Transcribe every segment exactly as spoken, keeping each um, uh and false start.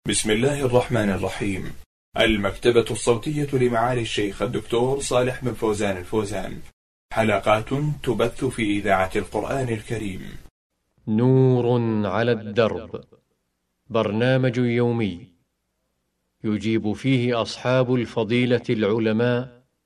بسم الله الرحمن الرحيم. المكتبة الصوتية لمعالي الشيخ الدكتور صالح بن فوزان الفوزان، حلقات تبث في إذاعة القرآن الكريم. نور على الدرب، برنامج يومي يجيب فيه أصحاب الفضيلة العلماء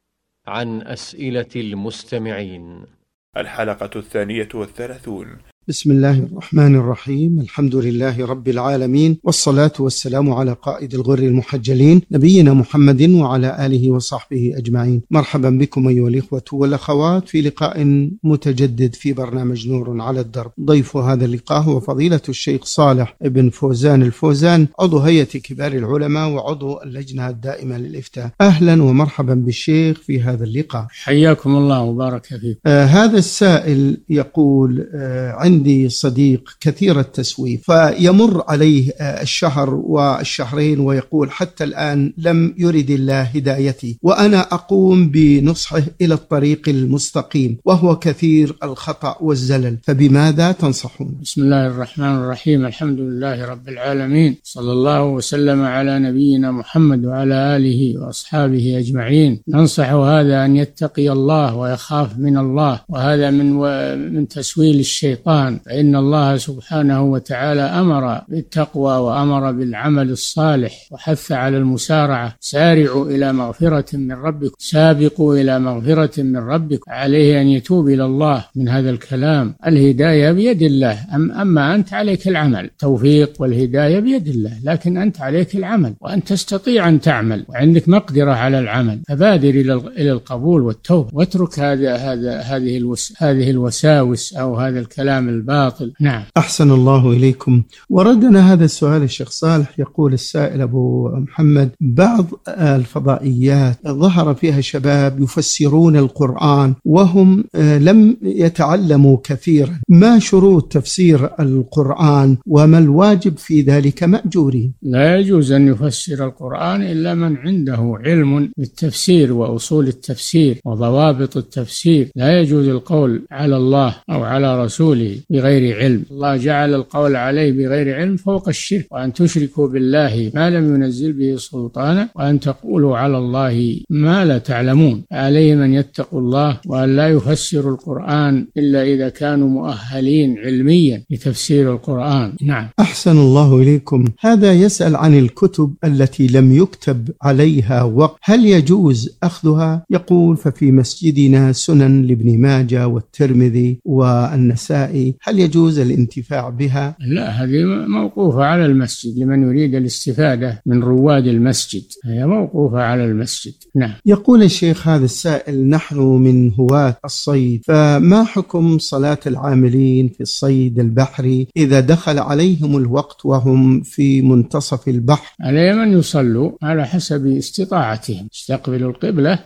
عن أسئلة المستمعين. الحلقة الثانية والثلاثون. بسم الله الرحمن الرحيم. الحمد لله رب العالمين، والصلاة والسلام على قائد الغر المحجلين نبينا محمد وعلى آله وصحبه أجمعين. مرحبا بكم أيها الإخوة والأخوات في لقاء متجدد في برنامج نور على الدرب. ضيف هذا اللقاء هو فضيلة الشيخ صالح بن فوزان الفوزان، عضو هيئة كبار العلماء وعضو اللجنة الدائمة للإفتاء. أهلا ومرحبا بالشيخ في هذا اللقاء. حياكم الله وبارك فيكم. آه هذا السائل يقول آه عندي صديق كثير التسويف، فيمر عليه الشهر والشهرين ويقول حتى الآن لم يرد الله هدايتي، وأنا أقوم بنصحه إلى الطريق المستقيم وهو كثير الخطأ والزلل، فبماذا تنصحون؟ بسم الله الرحمن الرحيم. الحمد لله رب العالمين، صلى الله وسلم على نبينا محمد وعلى آله وأصحابه أجمعين. ننصح هذا أن يتقي الله ويخاف من الله، وهذا من من تسويل الشيطان، فإن الله سبحانه وتعالى أمر بالتقوى وأمر بالعمل الصالح وحث على المسارعة. سارعوا إلى مغفرة من ربكم، سابقوا إلى مغفرة من ربكم. عليه أن يتوب إلى الله من هذا الكلام. الهداية بيد الله، أم أما أنت عليك العمل. توفيق والهداية بيد الله، لكن أنت عليك العمل، وأن تستطيع أن تعمل وعندك مقدرة على العمل، فبادر إلى القبول والتوبة، واترك هذا هذا هذه الوس هذه الوساوس أو هذا الكلام الباطل. نعم. أحسن الله إليكم. وردنا هذا السؤال الشيخ صالح. يقول السائل أبو محمد: بعض الفضائيات ظهر فيها شباب يفسرون القرآن وهم لم يتعلموا كثيرا، ما شروط تفسير القرآن وما الواجب في ذلك مأجورين؟ لا يجوز أن يفسر القرآن إلا من عنده علم بالتفسير وأصول التفسير وضوابط التفسير. لا يجوز القول على الله أو على رسوله بغير علم. الله جعل القول عليه بغير علم فوق الشرك، وأن تشركوا بالله ما لم ينزل به سلطانا وأن تقولوا على الله ما لا تعلمون. عليهم أن يتقوا الله وأن لا يفسروا القرآن إلا إذا كانوا مؤهلين علميا لتفسير القرآن. نعم. أحسن الله إليكم. هذا يسأل عن الكتب التي لم يكتب عليها وقت، هل يجوز أخذها؟ يقول: ففي مسجدنا سنن لابن ماجه والترمذي والنسائي، هل يجوز الانتفاع بها؟ لا، هذه موقوفة على المسجد، لمن يريد الاستفادة من رواد المسجد هي موقوفة على المسجد. نعم. يقول الشيخ هذا السائل: نحن من هواة الصيد، فما حكم صلاة العاملين في الصيد البحري إذا دخل عليهم الوقت وهم في منتصف البحر؟ عليهم أن يصلوا على حسب استطاعتهم، يستقبلوا القبلة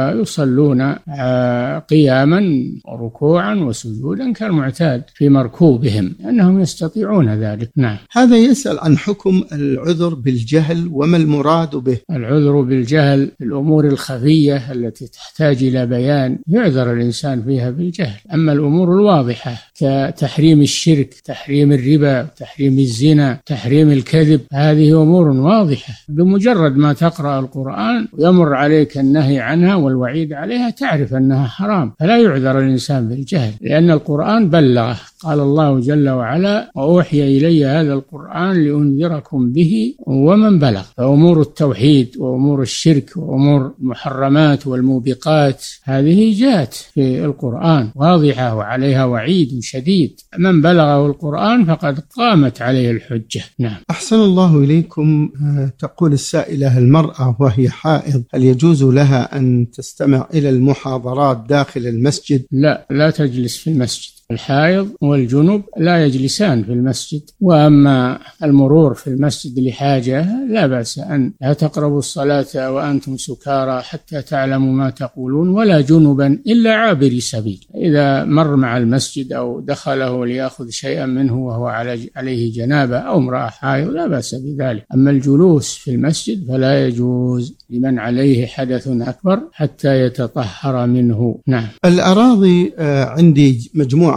ويصلون قياما وركوعا وسجودا كالمعتاد في مركوبهم، أنهم يستطيعون ذلك. نعم. هذا يسأل عن حكم العذر بالجهل وما المراد به. العذر بالجهل الأمور الخفية التي تحتاج إلى بيان يعذر الإنسان فيها بالجهل. أما الأمور الواضحة كتحريم الشرك، تحريم الربا، تحريم الزنا، تحريم الكذب، هذه أمور واضحة. بمجرد ما تقرأ القرآن ويمر عليك النهي عنها والوعيد عليها تعرف أنها حرام، فلا يعذر الإنسان بالجهل، لأن القرآن بلغه. قال الله جل وعلا: وأوحي إلي هذا القرآن لأنذركم به ومن بلغ. فأمور التوحيد وأمور الشرك وأمور المحرمات والموبقات هذه جاءت في القرآن واضحة وعليها وعيد شديد. من بلغه القرآن فقد قامت عليه الحجة. نعم. أحسن الله إليكم. تقول السائلة: المرأة وهي حائض هل يجوز لها أن تستمع إلى المحاضرات داخل المسجد؟ لا، لا تجلس في المسجد. الحائض والجنب لا يجلسان في المسجد. وأما المرور في المسجد لحاجة لا بأس، أن لا تقربوا الصلاة وأنتم سكارى حتى تعلموا ما تقولون، ولا جنبا إلا عابري سبيل. إذا مر مع المسجد أو دخله ليأخذ شيئا منه وهو عليه جنابة أو امرأة حائض لا بأس بذلك. أما الجلوس في المسجد فلا يجوز لمن عليه حدث أكبر حتى يتطهر منه. نعم. الأراضي عندي مجموعة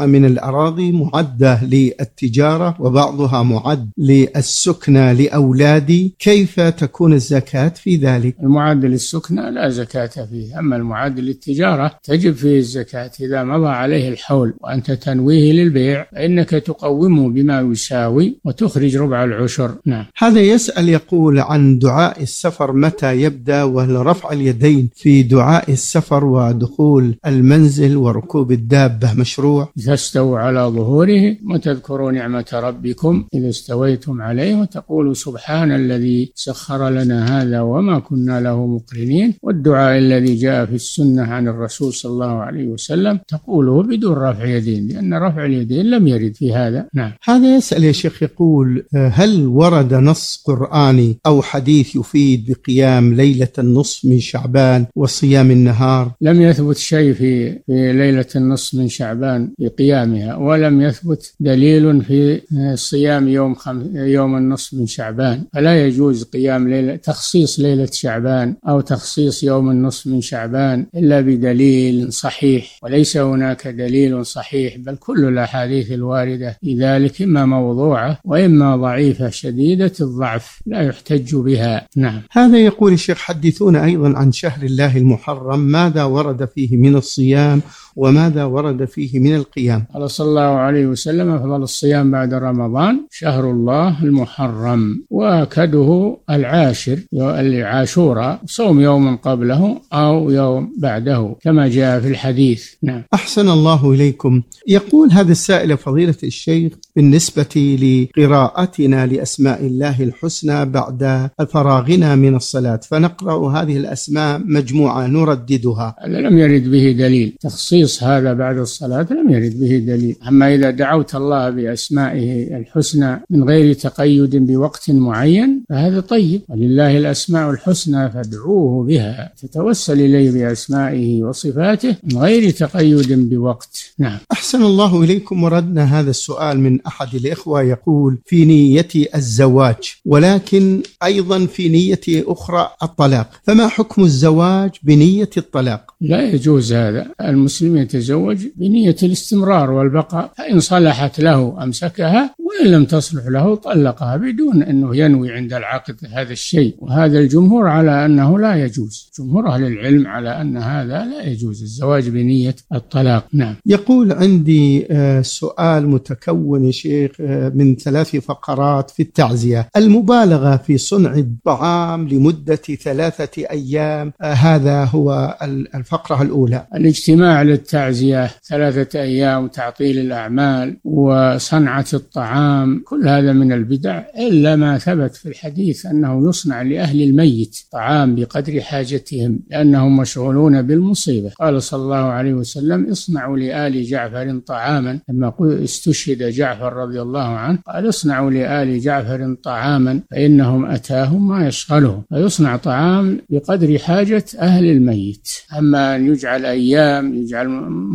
مجموعة من الأراضي معدة للتجارة وبعضها معد للسكنة لأولادي، كيف تكون الزكاة في ذلك؟ المعد للسكنة لا زكاة فيه، أما المعد للتجارة تجب فيه الزكاة إذا مضى عليه الحول وأنت تنويه للبيع، فإنك تقومه بما يساوي وتخرج ربع العشر. نعم. هذا يسأل يقول عن دعاء السفر متى يبدأ، وهل رفع اليدين في دعاء السفر ودخول المنزل وركوب الدابة مشروع؟ تستووا على ظهوره وتذكروا نعمة ربكم إذا استويتم عليه وتقولوا سبحان الذي سخر لنا هذا وما كنا له مقرنين، والدعاء الذي جاء في السنة عن الرسول صلى الله عليه وسلم تقوله بدون رفع يدين، لأن رفع اليدين لم يرد في هذا. نعم. هذا يسأل يا شيخ يقول هل ورد نص قرآني أو حديث يفيد بقيام ليلة النصف من شعبان وصيام النهار؟ لم يثبت شيء في, في ليلة النصف من شعبان بقيامها، ولم يثبت دليل في صيام يوم خم... يوم النصف من شعبان، فلا يجوز قيام ليلة تخصيص ليلة شعبان أو تخصيص يوم النصف من شعبان إلا بدليل صحيح، وليس هناك دليل صحيح، بل كل الأحاديث الواردة في ذلك إما موضوعة وإما ضعيفة شديدة الضعف لا يحتج بها. نعم. هذا يقول الشيخ حدثونا أيضا عن شهر الله المحرم، ماذا ورد فيه من الصيام وماذا ورد فيه من القيام؟ قال صلى الله عليه وسلم أفضل الصيام بعد رمضان شهر الله المحرم، وأكده العاشر العاشوراء، صوم يوم قبله أو يوم بعده كما جاء في الحديث. نعم. أحسن الله إليكم. يقول هذا السائل فضيلة الشيخ بالنسبة لقراءتنا لأسماء الله الحسنى بعد فراغنا من الصلاة، فنقرأ هذه الأسماء مجموعة نرددها، لم يرد به دليل تخصيص هذا بعد الصلاة، لم يرد به دليل. أما إذا دعوت الله بأسمائه الحسنى من غير تقيد بوقت معين فهذا طيب، ولله الأسماء الحسنى فادعوه بها، تتوسل إليه بأسمائه وصفاته من غير تقيد بوقت. نعم. أحسن الله إليكم. وردنا هذا السؤال من أحد الإخوة يقول في نيتي الزواج ولكن أيضا في نيتي أخرى الطلاق، فما حكم الزواج بنية الطلاق؟ لا يجوز هذا. المسلم يتزوج بنية الاستمرار والبقاء، فإن صلحت له أمسكها وإن لم تصلح له طلقها بدون أنه ينوي عند العقد هذا الشيء، وهذا الجمهور على أنه لا يجوز، جمهور أهل العلم على أن هذا لا يجوز الزواج بنية الطلاق. نعم. يقول عندي سؤال متكون يا شيخ من ثلاث فقرات في التعزية، المبالغة في صنع الطعام لمدة ثلاثة أيام، هذا هو الفقرة الأولى. الاجتماع للتعزية ثلاثة أيام وتعطيل الأعمال وصنعة الطعام كل هذا من البدع، إلا ما ثبت في الحديث أنه يصنع لأهل الميت طعام بقدر حاجتهم لأنهم مشغولون بالمصيبة. قال صلى الله عليه وسلم اصنعوا لآل جعفر طعاما، لما استشهد جعفر رضي الله عنه قال اصنعوا لآل جعفر طعاما فإنهم أتاهم ما يشغلهم، فيصنع طعام بقدر حاجة أهل الميت. أما أن يجعل أيام، يجعل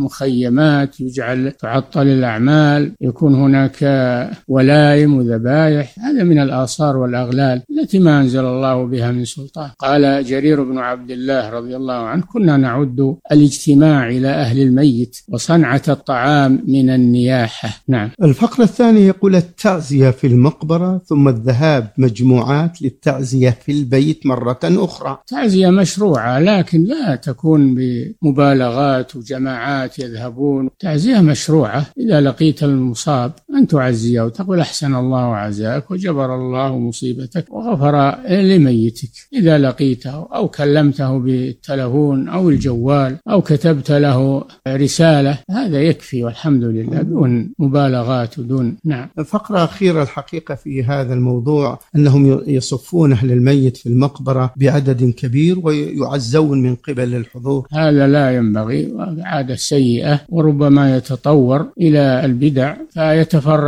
مخيمات، يجعل تعطل الأعمال، يكون هناك ولائم وذبائح، هذا من الآثار والأغلال التي ما أنزل الله بها من سلطان. قال جرير بن عبد الله رضي الله عنه كنا نعد الاجتماع إلى أهل الميت وصنعة الطعام من النياحة. نعم. الفقرة الثانية يقول التعزية في المقبرة ثم الذهاب مجموعات للتعزية في البيت مرة أخرى. تعزية مشروعة لكن لا تكون بمبالغات وجماعات يذهبون. تعزية مشروعة إذا لقيت المصاب أن تعزيه وتقول أحسن الله عزاك وجبر الله مصيبتك وغفر لميتك. إذا لقيته أو كلمته بالتلفون أو الجوال أو كتبت له رسالة هذا يكفي والحمد لله دون مبالغات ودون. نعم. فقرة أخيرة الحقيقة في هذا الموضوع أنهم يصفون أهل الميت في المقبرة بعدد كبير ويعزون من قبل الحضور، هذا لا ينبغي، عادة سيئة وربما يتطور إلى البدع فيتفرقون.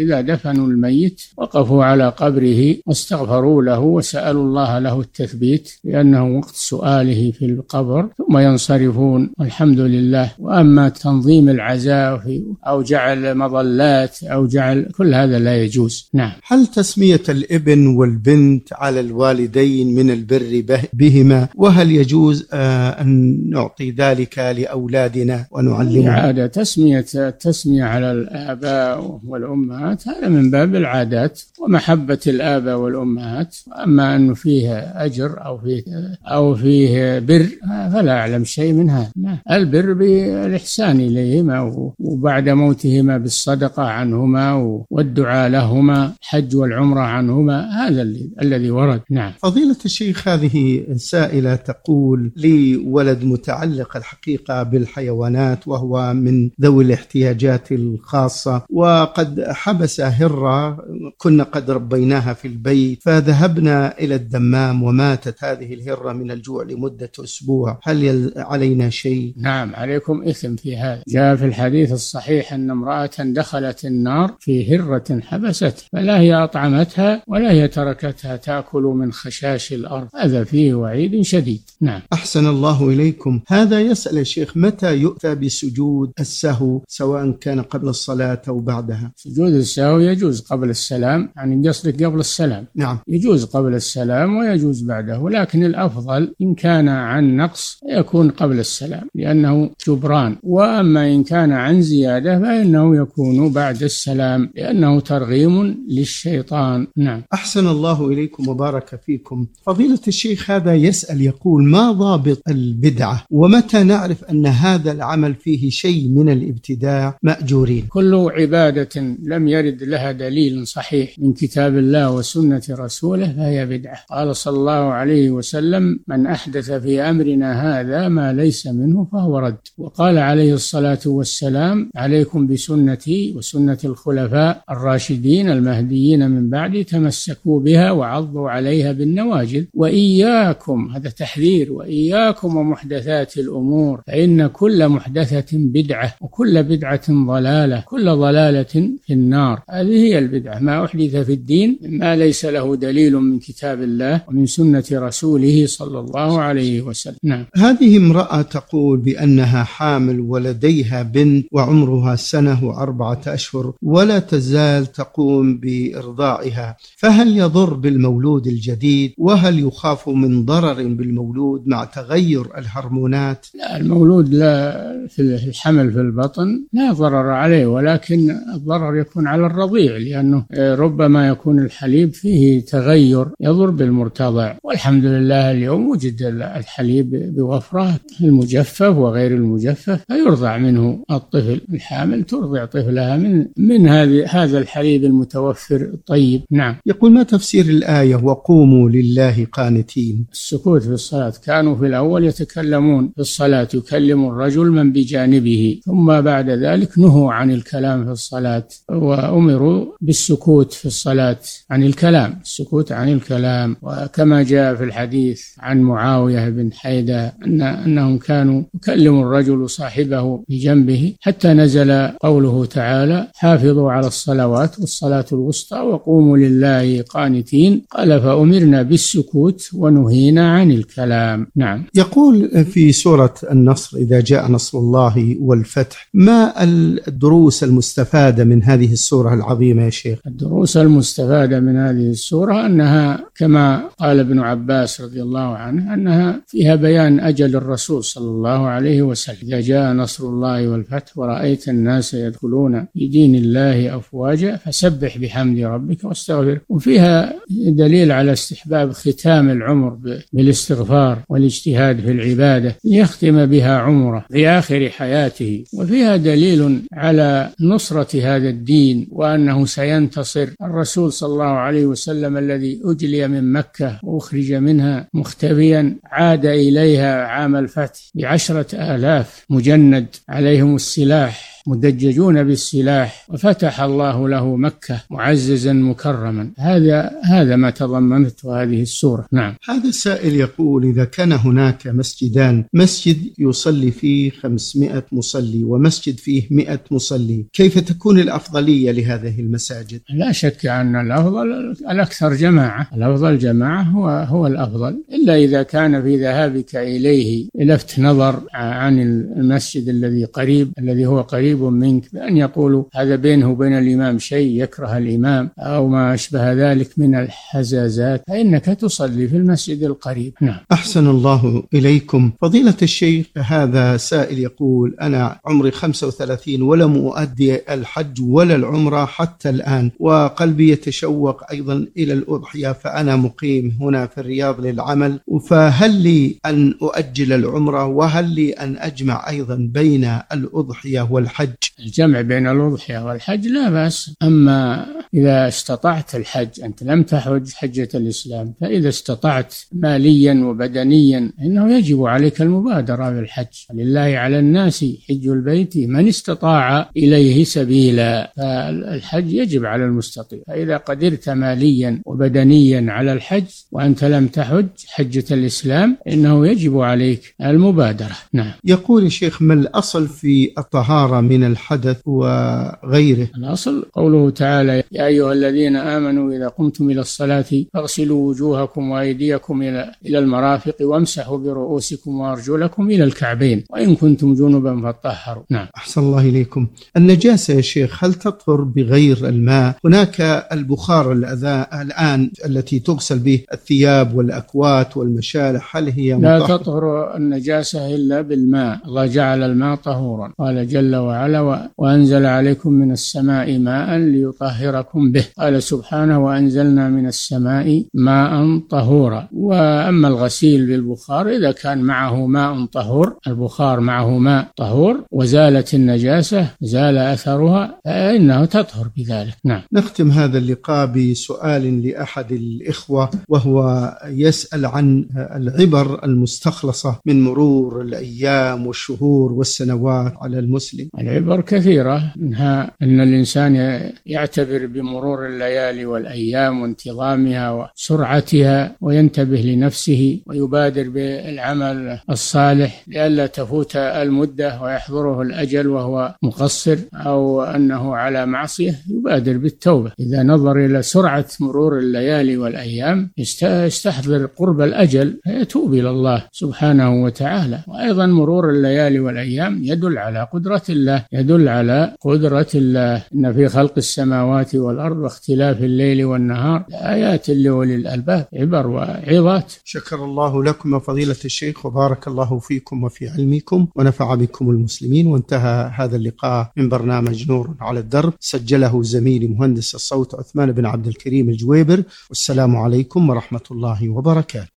إذا دفنوا الميت وقفوا على قبره واستغفروا له وسألوا الله له التثبيت لأنه وقت سؤاله في القبر، ثم ينصرفون والحمد لله. وأما تنظيم العزاء أو جعل مظلات أو جعل كل هذا لا يجوز. نعم. هل تسمية الابن والبنت على الوالدين من البر بهما، وهل يجوز أن نعطي ذلك لأولادنا ونعلمهم؟ عادة تسمية التسمية على الآباء والأمهات هذا من باب العادات ومحبة الآباء والأمهات، أما أنه فيه أجر أو فيه أو فيه بر فلا أعلم شيء من هذا. البر بالإحسان إليهما وبعد موتهما بالصدقة عنهما والدعاء لهما، حج والعمرة عنهما، هذا الذي ورد. نعم. فضيلة الشيخ، هذه سائلة تقول لي ولد متعلق الحقيقة بالحيوانات وهو من ذوي الاحتياجات الخاصة، وقد حبس هرة كنا قد ربيناها في البيت، فذهبنا إلى الدمام وماتت هذه الهرة من الجوع لمدة أسبوع، هل علينا شيء؟ نعم، عليكم إثم في هذا. جاء في الحديث الصحيح أن امرأة دخلت النار في هرة حبست، فلا هي أطعمتها ولا هي تركتها تأكل من خشاش الأرض، هذا فيه وعيد شديد. نعم. أحسن الله إليكم. هذا يسأل الشيخ متى يؤتى بسجود السهو سواء كان قبل الصلاة أو بعدها؟ سجود السهو يجوز قبل السلام، يعني قصدك قبل السلام. نعم. يجوز قبل السلام ويجوز بعده، ولكن الأفضل إن كان عن نقص يكون قبل السلام لأنه جبران، وأما إن كان عن زيادة فإنه يكون بعد السلام لأنه ترغيم للشيطان. نعم. أحسن الله إليكم وبارك فيكم. فضيلة الشيخ، هذا يسأل يقول ما ضابط البدعة، ومتى نعرف أن هذا العمل فيه شيء من الابتداع مأجورين؟ كل عبادة لم يرد لها دليل صحيح من كتاب الله وسنة رسوله فهي بدعة. قال صلى الله عليه وسلم: من أحدث في أمرنا هذا ما ليس منه فهو رد. وقال عليه الصلاة والسلام: عليكم بسنتي وسنة الخلفاء الراشدين المهديين من بعدي، تمسكوا بها وعضوا عليها بالنواجذ، وإياكم، هذا تحذير، وإياكم ومحدثات الأمور فإن كل محدثة بدعة وكل بدعة ضلالة، كل ضلالة في النار. هذه هي البدعة، ما أحدث في الدين ما ليس له دليل من كتاب الله ومن سنة رسوله صلى الله عليه وسلم. نعم. هذه امرأة تقول بأنها حامل ولديها بنت وعمرها سنة وأربعة أشهر ولا تزال تقوم بإرضاعها، فهل يضر بالمولود الجديد؟ وهل يخاف من ضرر بالمولود مع تغير الهرمونات؟ لا، المولود لا في الحمل في البطن لا ضرر عليه، ولكن الضرر يكون على الرضيع، لأنه ربما يكون الحليب فيه تغير يضر بالمرتضع. والحمد لله اليوم وجد الحليب بوفرة، المجفف وغير المجفف، فيرضع منه الطفل. الحامل ترضع طفلها من من هذه هذا الحليب المتوفر الطيب. نعم. يقول: ما تفسير الآية وقوموا لله قانتين؟ السكوت في الصلاة. كانوا في الأول يتكلمون في الصلاة، يكلم الرجل من بجانبه، ثم بعد ذلك نهوا عن الكلام في الصلاة وأمروا بالسكوت في الصلاة عن الكلام، السكوت عن الكلام. وكما جاء في الحديث عن معاوية بن حيدة أن أنهم كانوا يكلم الرجل صاحبه بجنبه حتى نزل قوله تعالى: حافظوا على الصلوات والصلاة الوسطى وقوموا لله قانتين. قال: فأمرنا بالسكوت ونهينا عن الكلام. نعم. يقول في سورة النصر: إذا جاء نصر الله والفتح، ما الدروس المستفادة من هذه السورة العظيمة يا شيخ؟ الدروس المستفادة من هذه السورة أنها كما قال ابن عباس رضي الله عنه أنها فيها بيان أجل الرسول صلى الله عليه وسلم: إذا جاء نصر الله والفتح ورأيت الناس يدخلون في دين الله أفواجا فسبح بحمد ربك واستغفره. وفيها دليل على استحباب ختام العمر بالاستغفار والاجتهاد في العبادة ليختم بها عمره في آخر حياته. وفيها دليل على نصرة هذا الدين وأنه سينتصر. الرسول صلى الله عليه وسلم الذي أجلي من مكة وأخرج منها مختبيا عاد إليها عام الفتح بعشرة آلاف مجند عليهم السلاح مدججون بالسلاح، وفتح الله له مكة معززا مكرما. هذا هذا ما تضمنته هذه السورة. نعم. هذا السائل يقول: إذا كان هناك مسجدان، مسجد يصلي فيه خمسمائة مصلي ومسجد فيه مئة مصلي، كيف تكون الأفضلية الفضلية لهذه المساجد؟ لا شك أن الأفضل الأكثر جماعة، الأفضل جماعة هو هو الأفضل، إلا إذا كان في ذهابك إليه لفت نظر عن المسجد الذي قريب الذي هو قريب منك، بأن يقولوا هذا بينه وبين الإمام شيء يكره الإمام أو ما أشبه ذلك من الحزازات، فإنك تصلي في المسجد القريب. نعم. أحسن الله إليكم فضيلة الشيخ. هذا سائل يقول: أنا عمري خمسة وثلاثين ولم أؤدي الحج ولا العمرة حتى الآن، وقلبي يتشوق أيضا إلى الأضحية، فأنا مقيم هنا في الرياض للعمل، فهل لي أن أؤجل العمرة وهل لي أن أجمع أيضا بين الأضحية والحج؟ الجمع بين الأضحية والحج لا بأس، أما إذا استطعت الحج، أنت لم تحج حجة الإسلام، فإذا استطعت ماليا وبدنيا إنه يجب عليك المبادرة بالحج، لله على الناس حج البيت من استطاع إليه سبيلا، فالحج يجب على المستطيع، فإذا قدرت ماليا وبدنيا على الحج وأنت لم تحج حجة الإسلام إنه يجب عليك المبادرة. نعم. يقول الشيخ: ما الأصل في الطهارة من الحدث وغيره؟ الأصل قوله تعالى: يا أيها الذين آمنوا إذا قمتم إلى الصلاة فاغسلوا وجوهكم وأيديكم إلى إلى المرافق وامسحوا برؤوسكم وأرجلكم إلى الكعبين وإن كنتم جنبا فطهروا. نعم. أحسن الله إليكم. النجاسة يا شيخ هل تطهر بغير الماء؟ هناك البخار الآن التي تغسل به الثياب والأكوات والمشالح، هل هي لا مطهرة؟ تطهر النجاسة إلا بالماء، الله جعل الماء طهورا، قال جل وعلا: وأنزل عليكم من السماء ماء ليطهركم به، قال سبحانه: وأنزلنا من السماء ماء طهورا. وأما الغسيل بالبخار إذا كان معه ماء طهور، البخار معه ماء طهور وزالت النجاسة زال أثرها فإنه تطهر بذلك. نعم. نختم هذا اللقاء بسؤال لأحد الإخوة، وهو يسأل عن العبر المستخلصة من مرور الأيام والشهور والسنوات على المسلم. العبر كثيرة، منها أن الإنسان يعتبر بمرور الليالي والأيام وانتظامها وسرعتها وينتبه لنفسه ويبادر بالعمل الصالح لئلا تفوت المدة ويحضره الأجل وهو مقصر أو أنه على معصية، يبادر بالتوبة. إذا نظر إلى سرعة مرور الليالي والأيام يستحضر قرب الأجل فيتوب إلى الله سبحانه وتعالى. وأيضا مرور الليالي والأيام يدل على قدرة الله، يدل على قدرة الله. إن في خلق السماوات والأرض واختلاف الليل والنهار آيات لأولي الألباب، عبر وعظات. شكر الله لكم فضيلة الشيخ وبارك الله فيكم وفي علمكم ونفع بكم المسلمين. وانتهى هذا اللقاء من برنامج نور على الدرب، سجله زميلي مهندس الصوت عثمان بن عبد الكريم الجويبر، والسلام عليكم ورحمة الله وبركاته.